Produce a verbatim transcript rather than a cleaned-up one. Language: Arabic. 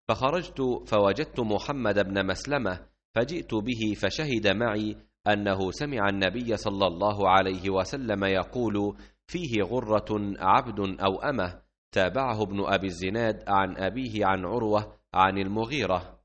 فخرجت فوجدت محمد بن مسلمة فجئت به فشهد معي أنه سمع النبي صلى الله عليه وسلم يقول: فيه غرة عبد أو أمة. تابعه ابن أبي الزناد عن أبيه عن عروة عن المغيرة.